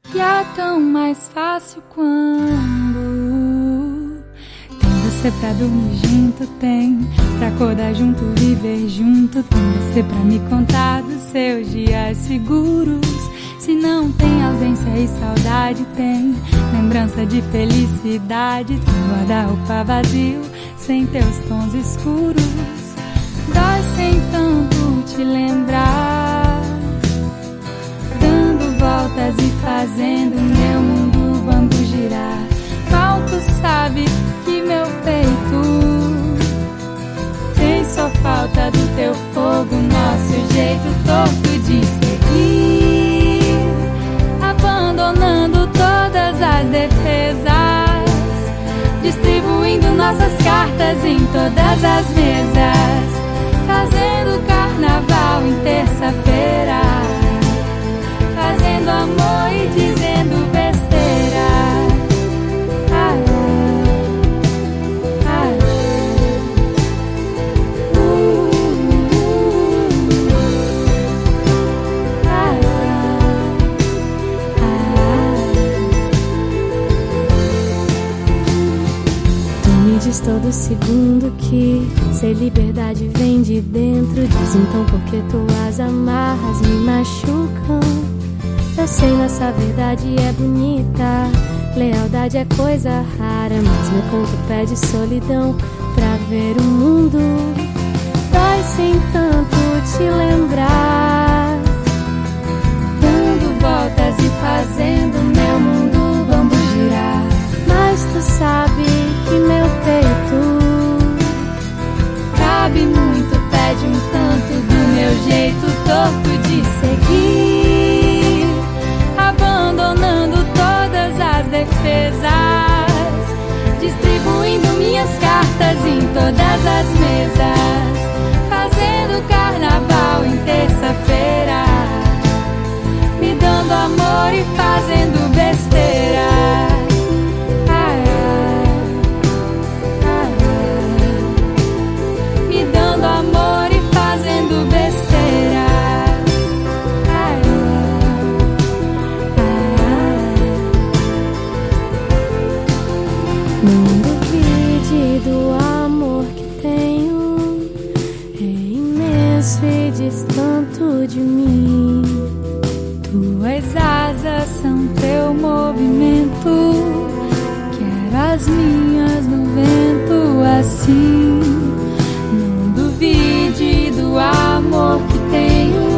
E é tão mais fácil quando tem você pra dormir junto, tem pra acordar junto, viver junto, tem você pra me contar dos seus dias seguros. Se não tem ausência e saudade, tem lembrança de felicidade, tem guarda-roupa vazio sem teus tons escuros. Dói sem tanto te lembrar, dando voltas e fazendo meu mundo bambu girar. Mal tu sabe que meu peito tem só falta do teu fogo, nosso jeito torto de seguir, abandonando todas as defesas, distribuindo nossas cartas em todas as mesas, fazendo carnaval em terça-feira, fazendo amor e dizendo besteira. Ah, ah, ah, Tu me diz todo segundo que ser liberdade vem de dentro. Diz então por que tuas amarras me machucam. Eu sei, nossa verdade é bonita, lealdade é coisa rara, mas meu conto pede solidão pra ver o mundo. Dói sem tanto te lembrar, dando voltas e fazendo meu mundo bambu girar. mas tu sabe que meu peito Cabe muito, pede um tanto do meu jeito torto de seguir, abandonando todas as defesas, distribuindo minhas cartas em todas as mesas, fazendo carnaval em terça-feira, me dando amor e fazendo besteira. Me dando amor e fazendo besteira. Não duvide do amor que tenho, é imenso e diz tanto de mim. Tuas asas são teu movimento, quero as minhas no vento assim. Não duvide do amor que tenho,